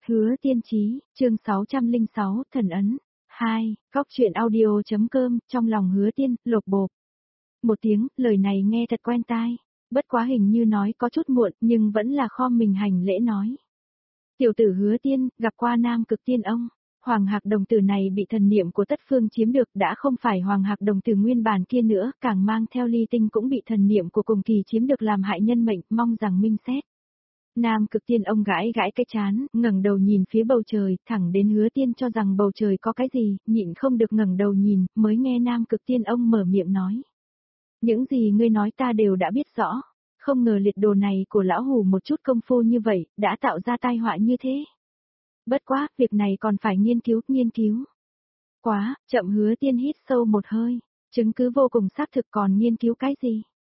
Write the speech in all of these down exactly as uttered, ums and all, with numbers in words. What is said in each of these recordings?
Hứa Tiên Chí, chương sáu trăm lẻ sáu, Thần Ấn. hai, Góc truyện audio.com, trong lòng Hứa Tiên, lột bột. Một tiếng, lời này nghe thật quen tai. Bất quá hình như nói có chút muộn, nhưng vẫn là khom mình hành lễ nói. Tiểu tử Hứa Tiên, gặp qua Nam Cực Tiên ông. Hoàng Hạc đồng tử này bị thần niệm của Tất Phương chiếm được, đã không phải Hoàng Hạc đồng tử nguyên bản kia nữa, càng mang theo ly tinh cũng bị thần niệm của cùng kỳ chiếm được làm hại nhân mệnh, mong rằng minh xét. Nam Cực Tiên ông gãi gãi cái chán, ngẩng đầu nhìn phía bầu trời, thẳng đến Hứa Tiên cho rằng bầu trời có cái gì, nhịn không được ngẩng đầu nhìn, mới nghe Nam Cực Tiên ông mở miệng nói. Những gì ngươi nói ta đều đã biết rõ, không ngờ liệt đồ này của lão hủ một chút công phu như vậy, đã tạo ra tai họa như thế. Bất quá, việc này còn phải nghiên cứu, nghiên cứu. Quá, chậm. Hứa Tiên hít sâu một hơi, chứng cứ vô cùng xác thực, còn nghiên cứu cái gì?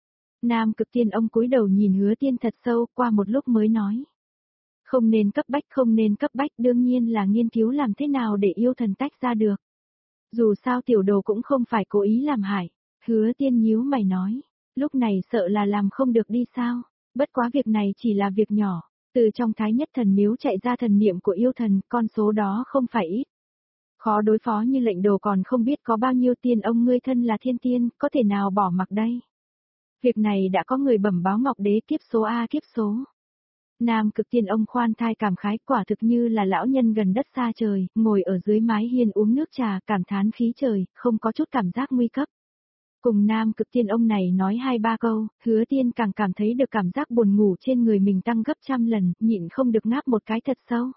Nam Cực Tiên ông cúi đầu nhìn Hứa Tiên thật sâu, qua một lúc mới nói. Không nên cấp bách, không nên cấp bách, đương nhiên là nghiên cứu làm thế nào để yêu thần tách ra được. Dù sao tiểu đồ cũng không phải cố ý làm hại. Hứa Tiên nhíu mày nói, lúc này sợ là làm không được đi sao, bất quá việc này chỉ là việc nhỏ, từ trong Thái Nhất Thần Miếu chạy ra thần niệm của yêu thần, con số đó không phải ít. Khó đối phó như lệnh đồ còn không biết có bao nhiêu tiên ông, ngươi thân là thiên tiên, có thể nào bỏ mặc đây. Việc này đã có người bẩm báo Ngọc Đế, kiếp số a kiếp số. Nam Cực Tiên ông khoan thai cảm khái, quả thực như là lão nhân gần đất xa trời, ngồi ở dưới mái hiên uống nước trà, cảm thán khí trời, không có chút cảm giác nguy cấp. Cùng Nam Cực Tiên ông này nói hai ba câu, Hứa Tiên càng cảm thấy được cảm giác buồn ngủ trên người mình tăng gấp trăm lần, nhịn không được ngáp một cái thật sâu.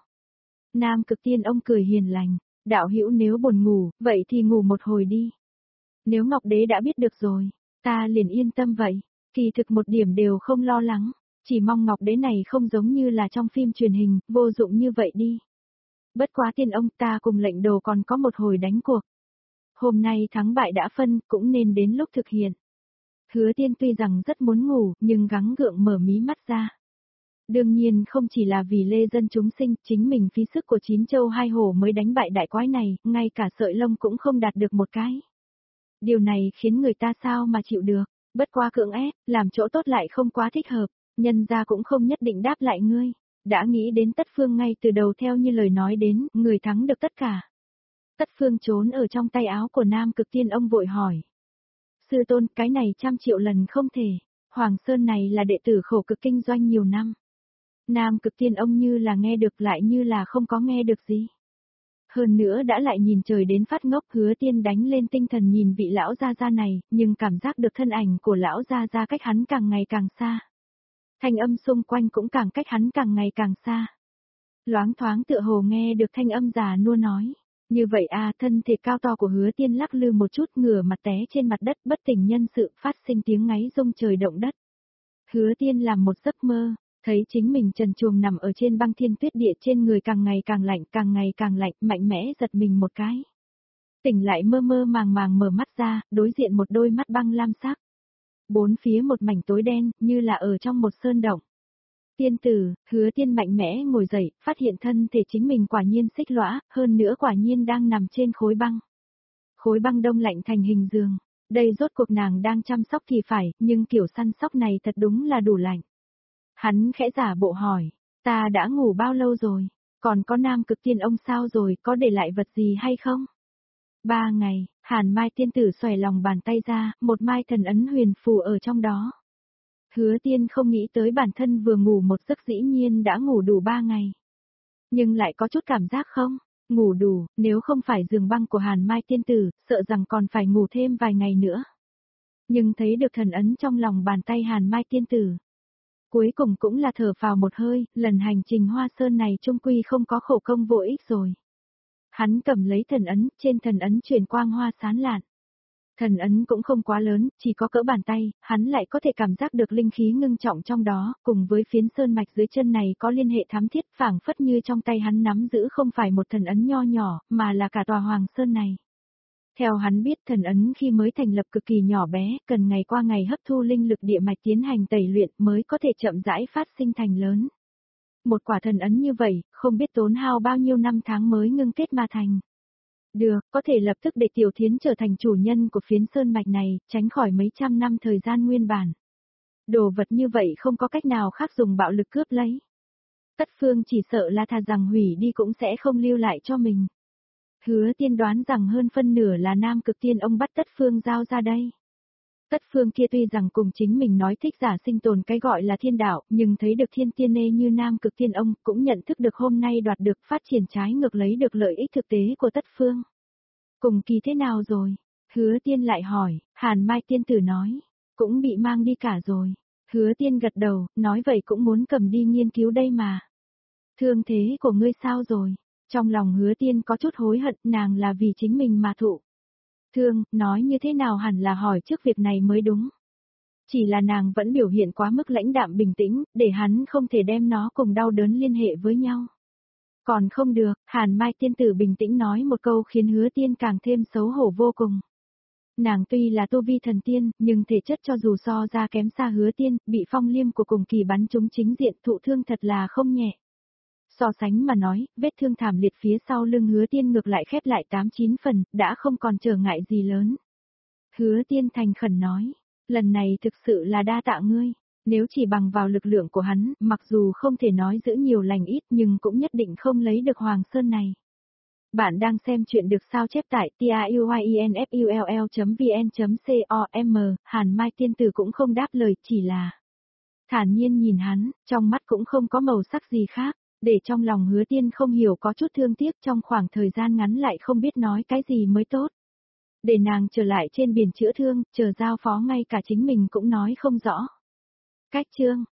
Nam Cực Tiên ông cười hiền lành, đạo hữu nếu buồn ngủ, vậy thì ngủ một hồi đi. Nếu Ngọc Đế đã biết được rồi, ta liền yên tâm vậy, kỳ thực một điểm đều không lo lắng, chỉ mong Ngọc Đế này không giống như là trong phim truyền hình, vô dụng như vậy đi. Bất quá tiên ông, ta cùng lệnh đồ còn có một hồi đánh cuộc. Hôm nay thắng bại đã phân, cũng nên đến lúc thực hiện. Hứa Tiên tuy rằng rất muốn ngủ, nhưng gắng gượng mở mí mắt ra. Đương nhiên không chỉ là vì lê dân chúng sinh, chính mình phí sức của chín châu hai hổ mới đánh bại đại quái này, ngay cả sợi lông cũng không đạt được một cái. Điều này khiến người ta sao mà chịu được, bất quá cưỡng ép, làm chỗ tốt lại không quá thích hợp, nhân gia cũng không nhất định đáp lại ngươi. Đã nghĩ đến Tất Phương ngay từ đầu theo như lời nói đến, người thắng được tất cả. Tất Phương trốn ở trong tay áo của Nam Cực Tiên ông vội hỏi. Sư tôn, cái này trăm triệu lần không thể, Hoàng Sơn này là đệ tử khổ cực kinh doanh nhiều năm. Nam Cực Tiên ông như là nghe được lại như là không có nghe được gì. Hơn nữa đã lại nhìn trời đến phát ngốc. Hứa Tiên đánh lên tinh thần nhìn vị lão gia gia này, nhưng cảm giác được thân ảnh của lão gia gia cách hắn càng ngày càng xa. Thanh âm xung quanh cũng càng cách hắn càng ngày càng xa. Loáng thoáng tựa hồ nghe được thanh âm già nua nói. Như vậy à, thân thể cao to của Hứa Tiên lắc lư một chút, ngửa mặt té trên mặt đất, bất tỉnh nhân sự, phát sinh tiếng ngáy rung trời động đất. Hứa Tiên làm một giấc mơ, thấy chính mình trần truồng nằm ở trên băng thiên tuyết địa, trên người càng ngày càng lạnh, càng ngày càng lạnh, mạnh mẽ giật mình một cái. Tỉnh lại mơ mơ màng màng mở mắt ra, đối diện một đôi mắt băng lam sắc. Bốn phía một mảnh tối đen, như là ở trong một sơn động. Tiên tử, Hứa Tiên mạnh mẽ ngồi dậy, phát hiện thân thể chính mình quả nhiên xích lõa, hơn nữa quả nhiên đang nằm trên khối băng. Khối băng đông lạnh thành hình giường, đây rốt cuộc nàng đang chăm sóc thì phải, nhưng kiểu săn sóc này thật đúng là đủ lạnh. Hắn khẽ giả bộ hỏi, ta đã ngủ bao lâu rồi, còn có Nam Cực Tiên ông sao rồi, có để lại vật gì hay không? Ba ngày, Hàn Mai tiên tử xòe lòng bàn tay ra, một mai thần ấn huyền phù ở trong đó. Hứa Tiên không nghĩ tới bản thân vừa ngủ một giấc dĩ nhiên đã ngủ đủ ba ngày. Nhưng lại có chút cảm giác không, ngủ đủ, nếu không phải giường băng của Hàn Mai tiên tử, sợ rằng còn phải ngủ thêm vài ngày nữa. Nhưng thấy được thần ấn trong lòng bàn tay Hàn Mai tiên tử. Cuối cùng cũng là thở phào một hơi, lần hành trình Hoa Sơn này trung quy không có khổ công vô ích rồi. Hắn cầm lấy thần ấn, trên thần ấn truyền quang hoa sáng lạn. Thần ấn cũng không quá lớn, chỉ có cỡ bàn tay, hắn lại có thể cảm giác được linh khí ngưng trọng trong đó, cùng với phiến sơn mạch dưới chân này có liên hệ thám thiết, phảng phất như trong tay hắn nắm giữ không phải một thần ấn nho nhỏ, mà là cả tòa Hoàng Sơn này. Theo hắn biết, thần ấn khi mới thành lập cực kỳ nhỏ bé, cần ngày qua ngày hấp thu linh lực địa mạch tiến hành tẩy luyện mới có thể chậm rãi phát sinh thành lớn. Một quả thần ấn như vậy, không biết tốn hao bao nhiêu năm tháng mới ngưng kết mà thành. Được, có thể lập tức để Tiểu Thiến trở thành chủ nhân của phiến sơn mạch này, tránh khỏi mấy trăm năm thời gian nguyên bản. Đồ vật như vậy không có cách nào khác dùng bạo lực cướp lấy. Tất Phương chỉ sợ là thà rằng hủy đi cũng sẽ không lưu lại cho mình. Hứa Tiên đoán rằng hơn phân nửa là Nam Cực Tiên ông bắt Tất Phương giao ra đây. Tất Phương kia tuy rằng cùng chính mình nói thích giả sinh tồn cái gọi là thiên đạo, nhưng thấy được thiên tiên nê như Nam Cực Tiên ông, cũng nhận thức được hôm nay đoạt được phát triển trái ngược lấy được lợi ích thực tế của Tất Phương. Cùng kỳ thế nào rồi? Hứa Tiên lại hỏi, Hàn Mai tiên tử nói, cũng bị mang đi cả rồi. Hứa Tiên gật đầu, nói vậy cũng muốn cầm đi nghiên cứu đây mà. Thương thế của ngươi sao rồi? Trong lòng Hứa Tiên có chút hối hận, nàng là vì chính mình mà thụ. Thương, nói như thế nào hẳn là hỏi trước việc này mới đúng. Chỉ là nàng vẫn biểu hiện quá mức lãnh đạm bình tĩnh, để hắn không thể đem nó cùng đau đớn liên hệ với nhau. Còn không được, Hàn Mai tiên tử bình tĩnh nói một câu khiến Hứa Tiên càng thêm xấu hổ vô cùng. Nàng tuy là tu vi thần tiên, nhưng thể chất cho dù so ra kém xa Hứa Tiên, bị phong liêm của cùng kỳ bắn trúng chính diện thụ thương thật là không nhẹ. So sánh mà nói, vết thương thảm liệt phía sau lưng Hứa Tiên ngược lại khép lại tám chín phần, đã không còn trở ngại gì lớn. Hứa Tiên thành khẩn nói, lần này thực sự là đa tạ ngươi, nếu chỉ bằng vào lực lượng của hắn, mặc dù không thể nói giữ nhiều lành ít nhưng cũng nhất định không lấy được Hoàng Sơn này. Bạn đang xem chuyện được sao chép tại tiuyinfull chấm vn chấm com, Hàn Mai tiên tử cũng không đáp lời, chỉ là thản nhiên nhìn hắn, trong mắt cũng không có màu sắc gì khác. Để trong lòng Hứa Tiên không hiểu có chút thương tiếc trong khoảng thời gian ngắn lại không biết nói cái gì mới tốt. Để nàng trở lại trên biển chữa thương, chờ giao phó ngay cả chính mình cũng nói không rõ. Cách chương